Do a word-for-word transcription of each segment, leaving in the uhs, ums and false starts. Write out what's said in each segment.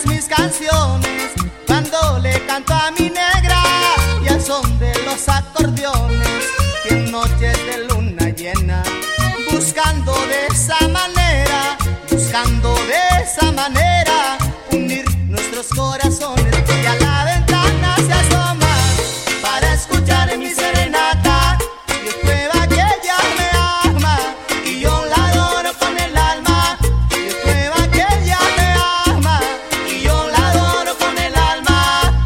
todas mis canciones cuando le canto a mi negra y al son de los acordeones y en noches de luna llena, buscando de esa manera, buscando de esa manera unir nuestros corazones. Y a la ventana se asoma para escuchar mi serenata y es prueba que ella me ama y yo la adoro con el alma. Y es prueba que ella me ama y yo la adoro con el alma.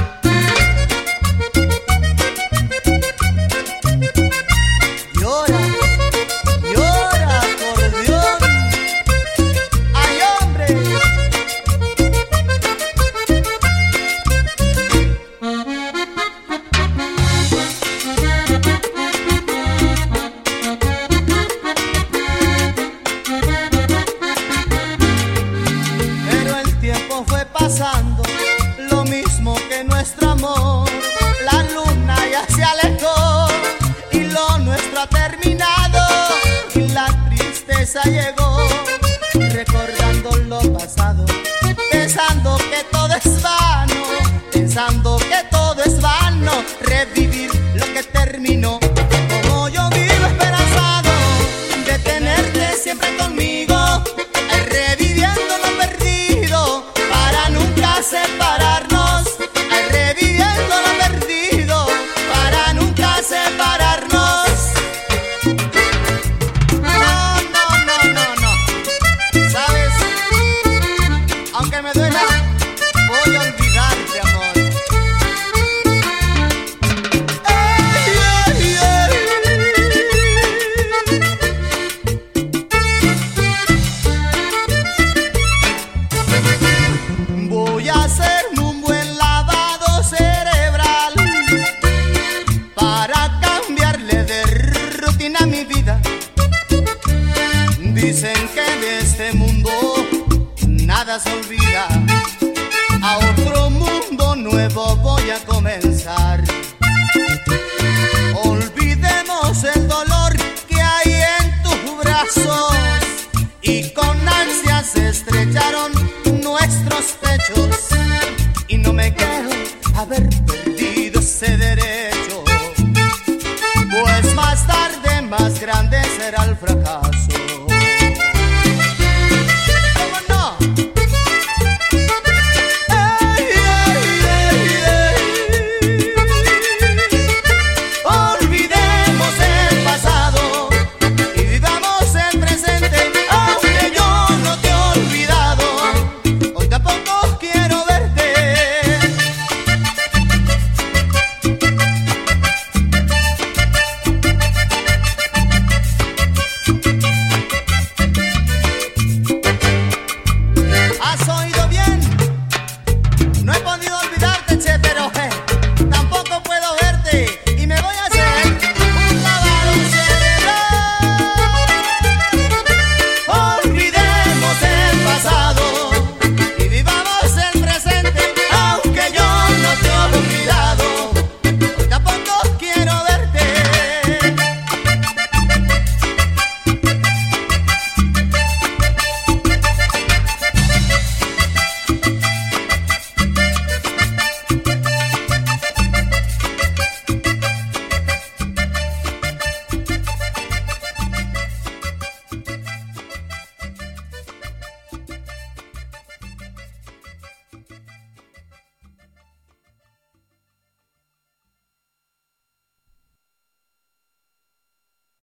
Llora, llora, acordeón. ¡Ay, hombre! Pero el tiempo fue pasando, lo mismo que nuestro amor. La luna ya se alejó y lo nuestro ha terminado y la tristeza llegó, recordando lo pasado, pensando que todo es vano, pensando que todo es vano, revivir lo que terminó. Como yo vivo esperanzado de tenerte siempre conmigo, ay, reviviendo lo perdido para nunca separarnos, ay, reviviendo lo perdido para nunca separarnos. No, no, no, no, no. ¿Sabes? Aunque me duela, voy a olvidarte, amor. Ay, ay, ay. Voy a hacerme un buen lavado cerebral para cambiarle de rutina a mi vida. Dicen que de este mundo nada se olvida, a otro mundo nuevo voy a comenzar. Olvidemos el dolor que hay en tus brazos y con ansia se estrecharon nuestros pechos y no me quejo haber perdido ese derecho, pues más tarde más grande será el fracaso.